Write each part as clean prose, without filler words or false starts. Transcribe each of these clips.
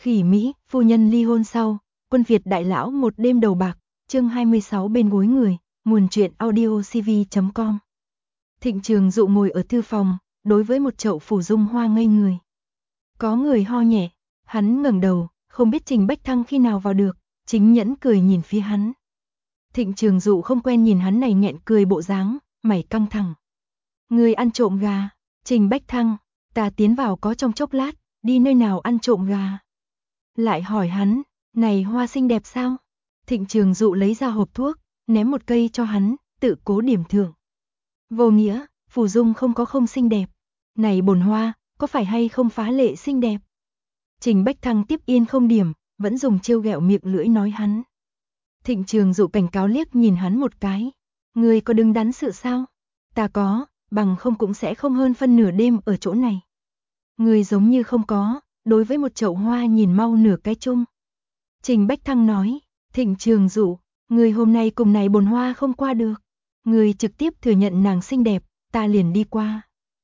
Khỉ Mỹ, phu nhân ly hôn sau, quân Việt đại lão một đêm đầu bạc, chương 26 bên gối người, nguồn truyện audiocv.com. Thịnh Trường Dụ ngồi ở thư phòng, đối với một chậu phủ dung hoa ngây người. Có người ho nhẹ, hắn ngẩng đầu, không biết Trình Bách Thăng khi nào vào được, chính nhẫn cười nhìn phía hắn. Thịnh Trường Dụ không quen nhìn hắn này nghẹn cười bộ dáng, mày căng thẳng. Người ăn trộm gà, Trình Bách Thăng, ta tiến vào có trong chốc lát, đi nơi nào ăn trộm gà. Lại hỏi hắn, này hoa xinh đẹp sao? Thịnh Trường Dụ lấy ra hộp thuốc, ném một cây cho hắn, tự cố điểm thưởng. Vô nghĩa, phủ dung không có không xinh đẹp. Này bồn hoa, có phải hay không phá lệ xinh đẹp? Trình Bách Thăng tiếp yên không điểm, vẫn dùng trêu ghẹo miệng lưỡi nói hắn. Thịnh Trường Dụ cảnh cáo liếc nhìn hắn một cái. Ngươi có đứng đắn sự sao? Ta có, bằng không cũng sẽ không hơn phân nửa đêm ở chỗ này. Ngươi giống như không có, đối với một chậu hoa nhìn mau nửa cái chung. Trình Bách Thăng nói, Thịnh Trường Dụ, ngươi hôm nay cùng này bồn hoa không qua được. Ngươi trực tiếp thừa nhận nàng xinh đẹp, ta liền đi qua.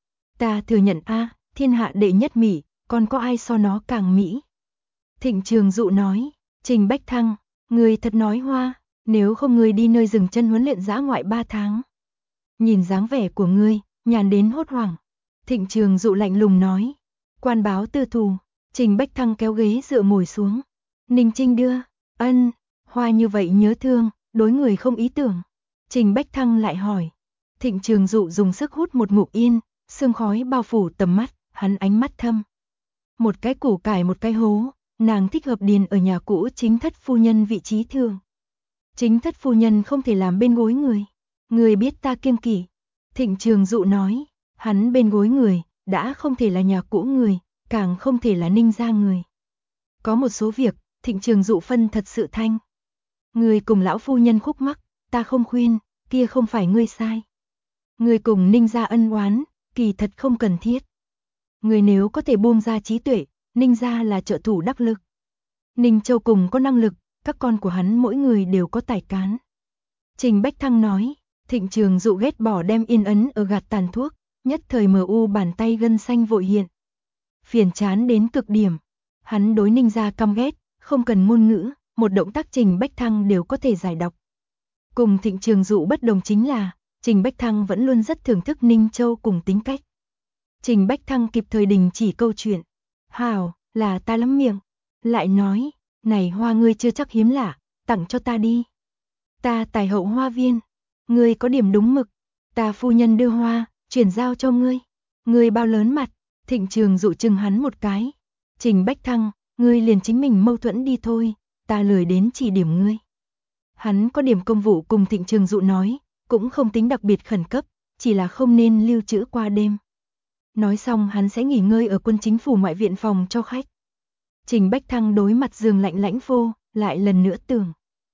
Ta thừa nhận a, thiên hạ đệ nhất mỹ, còn có ai so nó càng mỹ. Thịnh Trường Dụ nói, Trình Bách Thăng, ngươi thật nói hoa, nếu không ngươi đi nơi dừng chân huấn luyện dã ngoại 3 tháng. Nhìn dáng vẻ của ngươi, nhàn đến hốt hoảng. Thịnh Trường Dụ lạnh lùng nói, quan báo tư thù. Trình Bách Thăng kéo ghế dựa ngồi xuống. Ninh Trinh đưa, ân, hoa như vậy nhớ thương, đối người không ý tưởng. Trình Bách Thăng lại hỏi. Thịnh Trường Dụ dùng sức hút một ngụm yên, sương khói bao phủ tầm mắt, hắn ánh mắt thâm. Một cái củ cải một cái hố, nàng thích hợp điền ở nhà cũ chính thất phu nhân vị trí thường. Chính thất phu nhân không thể làm bên gối người. Người biết ta kiêng kỵ. Thịnh Trường Dụ nói, hắn bên gối người, đã không thể là nhà cũ người, càng không thể là Ninh gia người. Có một số việc, Thịnh Trường Dụ phân thật sự thanh. Người cùng lão phu nhân khúc mắc, ta không khuyên, kia không phải ngươi sai. Người cùng Ninh gia ân oán, kỳ thật không cần thiết. Người nếu có thể buông ra trí tuệ, Ninh gia là trợ thủ đắc lực. Ninh Châu cùng có năng lực, các con của hắn mỗi người đều có tài cán. Trình Bách Thăng nói, Thịnh Trường Dụ ghét bỏ đem yên ấn ở gạt tàn thuốc, nhất thời MU bàn tay gân xanh vội hiện. Phiền chán đến cực điểm. Hắn đối Ninh gia căm ghét, không cần ngôn ngữ, một động tác Trình Bách Thăng đều có thể giải đọc. Cùng Thịnh Trường Dụ bất đồng chính là, Trình Bách Thăng vẫn luôn rất thưởng thức Ninh Châu cùng tính cách. Trình Bách Thăng kịp thời đình chỉ câu chuyện. Hảo, là ta lắm miệng. Lại nói, này hoa ngươi chưa chắc hiếm lạ, tặng cho ta đi. Ta tài hậu hoa viên. Ngươi có điểm đúng mực. Ta phu nhân đưa hoa, chuyển giao cho ngươi. Ngươi bao lớn mặt. Thịnh Trường Dụ chừng hắn một cái. Trình Bách Thăng, ngươi liền chính mình mâu thuẫn đi thôi, ta lười đến chỉ điểm ngươi. Hắn có điểm công vụ cùng Thịnh Trường Dụ nói, cũng không tính đặc biệt khẩn cấp, chỉ là không nên lưu trữ qua đêm. Nói xong hắn sẽ nghỉ ngơi ở quân chính phủ ngoại viện phòng cho khách. Trình Bách Thăng đối mặt giường lạnh lãnh vô, lại lần nữa tưởng.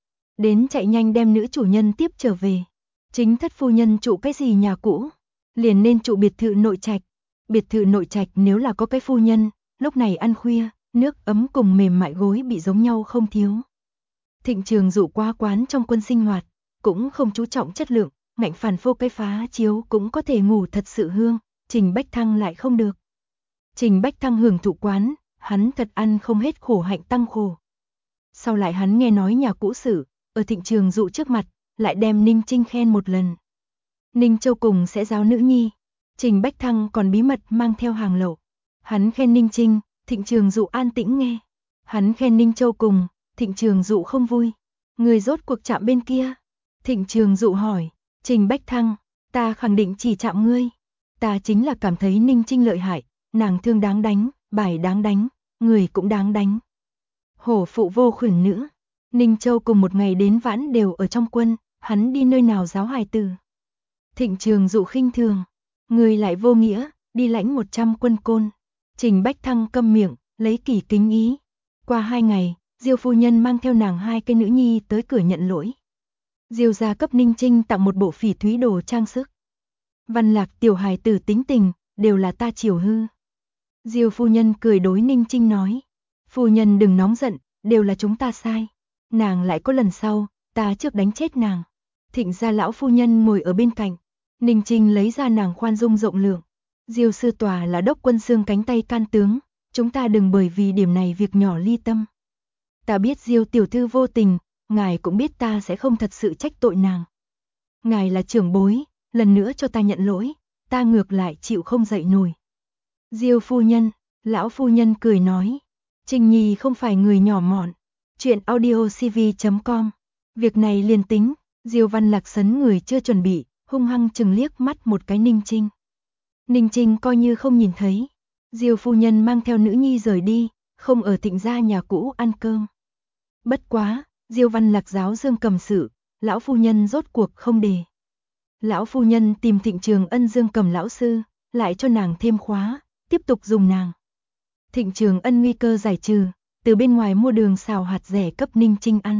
Đến chạy nhanh đem nữ chủ nhân tiếp trở về. Chính thất phu nhân trụ cái gì nhà cũ, liền nên trụ biệt thự nội trạch. Biệt thự nội trạch nếu là có cái phu nhân, lúc này ăn khuya, nước ấm cùng mềm mại gối bị giống nhau không thiếu. Thịnh Trường Dụ qua quán trong quân sinh hoạt, cũng không chú trọng chất lượng, ngạnh phản phô cái phá chiếu cũng có thể ngủ thật sự hương, Trình Bách Thăng lại không được. Trình Bách Thăng hưởng thụ quán, hắn thật ăn không hết khổ hạnh tăng khổ. Sau lại hắn nghe nói nhà cũ sự, ở Thịnh Trường Dụ trước mặt, lại đem Ninh Trinh khen một lần. Ninh Châu cùng sẽ giáo nữ nhi, Trình Bách Thăng còn bí mật mang theo hàng lậu. Hắn khen Ninh Trinh, Thịnh Trường Dụ an tĩnh nghe. Hắn khen Ninh Châu cùng, Thịnh Trường Dụ không vui. Người rốt cuộc chạm bên kia. Thịnh Trường Dụ hỏi, Trình Bách Thăng, ta khẳng định chỉ chạm ngươi. Ta chính là cảm thấy Ninh Trinh lợi hại, nàng thương đáng đánh, bài đáng đánh, người cũng đáng đánh. Hổ phụ vô khuẩn nữ. Ninh Châu cùng một ngày đến vãn đều ở trong quân, hắn đi nơi nào giáo hài tử. Thịnh Trường Dụ khinh thường, người lại vô nghĩa, đi lãnh 100 quân côn. Trình Bách Thăng câm miệng, lấy kỳ kính ý. Qua 2 ngày, Diêu phu nhân mang theo nàng 2 cái nữ nhi tới cửa nhận lỗi. Diêu gia cấp Ninh Trinh tặng một bộ phỉ thúy đồ trang sức. Văn Lạc tiểu hài tử tính tình, đều là ta chiều hư. Diêu phu nhân cười đối Ninh Trinh nói, phu nhân đừng nóng giận, đều là chúng ta sai. Nàng lại có lần sau, ta trước đánh chết nàng. Thịnh gia lão phu nhân ngồi ở bên cạnh. Ninh Trinh lấy ra nàng khoan dung rộng lượng. Diêu sư tòa là đốc quân xương cánh tay can tướng, Chúng ta đừng bởi vì điểm này việc nhỏ ly tâm. Ta biết Diêu tiểu thư vô tình, ngài cũng biết ta sẽ không thật sự trách tội nàng. Ngài là trưởng bối, lần nữa cho ta nhận lỗi, ta ngược lại chịu không dậy nổi. Diêu phu nhân, lão phu nhân cười nói, Trình Nhi không phải người nhỏ mọn. Chuyện audiocv.com. Việc này liền tính, Diêu Văn Lạc sấn người chưa chuẩn bị, hung hăng chừng liếc mắt một cái Ninh Trinh. Ninh Trinh coi như không nhìn thấy. Diêu phu nhân mang theo nữ nhi rời đi, không ở Thịnh gia nhà cũ ăn cơm. Bất quá, Diêu Văn Lạc giáo dương cầm sự, lão phu nhân rốt cuộc không đề. Lão phu nhân tìm Thịnh Trường Ân dương cầm lão sư, lại cho nàng thêm khóa, tiếp tục dùng nàng. Thịnh Trường Ân nguy cơ giải trừ, từ bên ngoài mua đường xào hạt rẻ cấp Ninh Trinh ăn.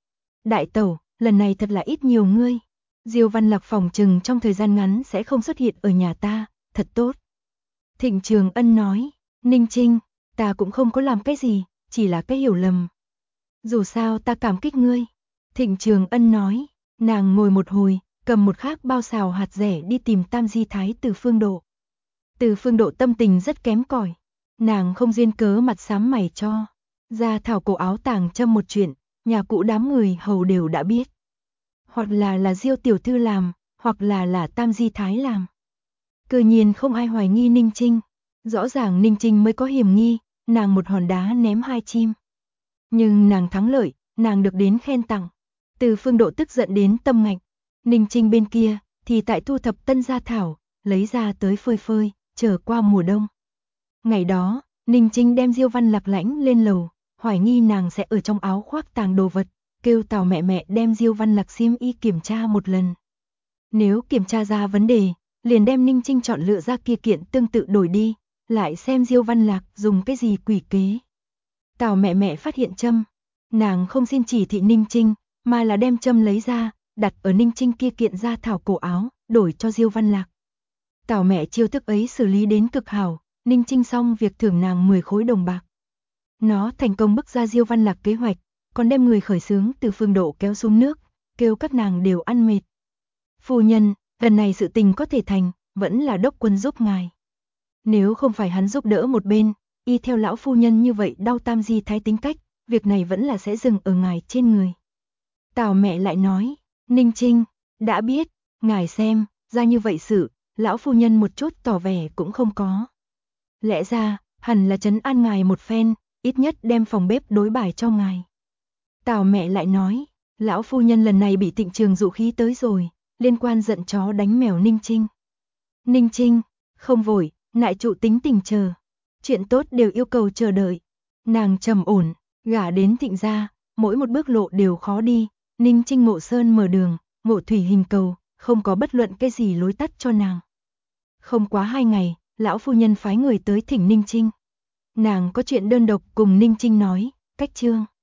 Đại tẩu, lần này thật là ít nhiều ngươi. Diêu Văn Lạc phòng trừng trong thời gian ngắn sẽ không xuất hiện ở nhà ta, thật tốt. Thịnh Trường Ân nói, Ninh Trinh, ta cũng không có làm cái gì, chỉ là cái hiểu lầm. Dù sao ta cảm kích ngươi. Thịnh Trường Ân nói, nàng ngồi một hồi, cầm một khác bao xào hạt rẻ đi tìm Tam Di Thái Từ Phương Độ. Từ Phương Độ tâm tình rất kém cỏi. Nàng không duyên cớ mặt xám mày cho. Ra thảo cổ áo tàng châm một chuyện, nhà cũ đám người hầu đều đã biết. Hoặc là Diêu tiểu thư làm, hoặc là Tam Di Thái làm. Cơ nhiên không ai hoài nghi Ninh Trinh. Rõ ràng Ninh Trinh mới có hiểm nghi, nàng một hòn đá ném hai chim. Nhưng nàng thắng lợi, nàng được đến khen tặng. Từ Phương Độ tức giận đến tâm ngạch. Ninh Trinh bên kia, thì tại thu thập tân gia thảo, lấy ra tới phơi phơi, chờ qua mùa đông. Ngày đó, Ninh Trinh đem Diêu Văn Lạc lãnh lên lầu, hoài nghi nàng sẽ ở trong áo khoác tàng đồ vật, kêu Tào mẹ mẹ đem Diêu Văn Lạc xiêm y kiểm tra một lần. Nếu kiểm tra ra vấn đề, liền đem Ninh Trinh chọn lựa ra kia kiện tương tự đổi đi, lại xem Diêu Văn Lạc dùng cái gì quỷ kế. Tào mẹ mẹ phát hiện châm, nàng không xin chỉ thị Ninh Trinh, mà là đem châm lấy ra, đặt ở Ninh Trinh kia kiện ra thảo cổ áo, đổi cho Diêu Văn Lạc. Tào mẹ chiêu thức ấy xử lý đến cực hảo, Ninh Trinh xong việc thưởng nàng 10 khối đồng bạc. Nó thành công bức ra Diêu Văn Lạc kế hoạch, còn đem người khởi xướng Từ Phương Độ kéo xuống nước, kêu các nàng đều ăn mệt. Phu nhân, lần này sự tình có thể thành, vẫn là đốc quân giúp ngài. Nếu không phải hắn giúp đỡ một bên, y theo lão phu nhân như vậy đau Tam Di Thái tính cách, việc này vẫn là sẽ dừng ở ngài trên người. Tào mẹ lại nói, Ninh Trinh, đã biết, ngài xem, ra như vậy sự, lão phu nhân một chút tỏ vẻ cũng không có. Lẽ ra, hẳn là trấn an ngài một phen, ít nhất đem phòng bếp đối bài cho ngài. Tào mẹ lại nói, lão phu nhân lần này bị Thịnh Trường dụ khí tới rồi, liên quan giận chó đánh mèo Ninh Trinh. Ninh Trinh, không vội, nại trụ tính tình chờ. Chuyện tốt đều yêu cầu chờ đợi. Nàng trầm ổn, gả đến Thịnh gia, mỗi một bước lộ đều khó đi. Ninh Trinh Ngộ Sơn mở đường, Ngộ Thủy hình cầu, không có bất luận cái gì lối tắt cho nàng. Không quá 2 ngày, lão phu nhân phái người tới thỉnh Ninh Trinh. Nàng có chuyện đơn độc cùng Ninh Trinh nói, cách chương.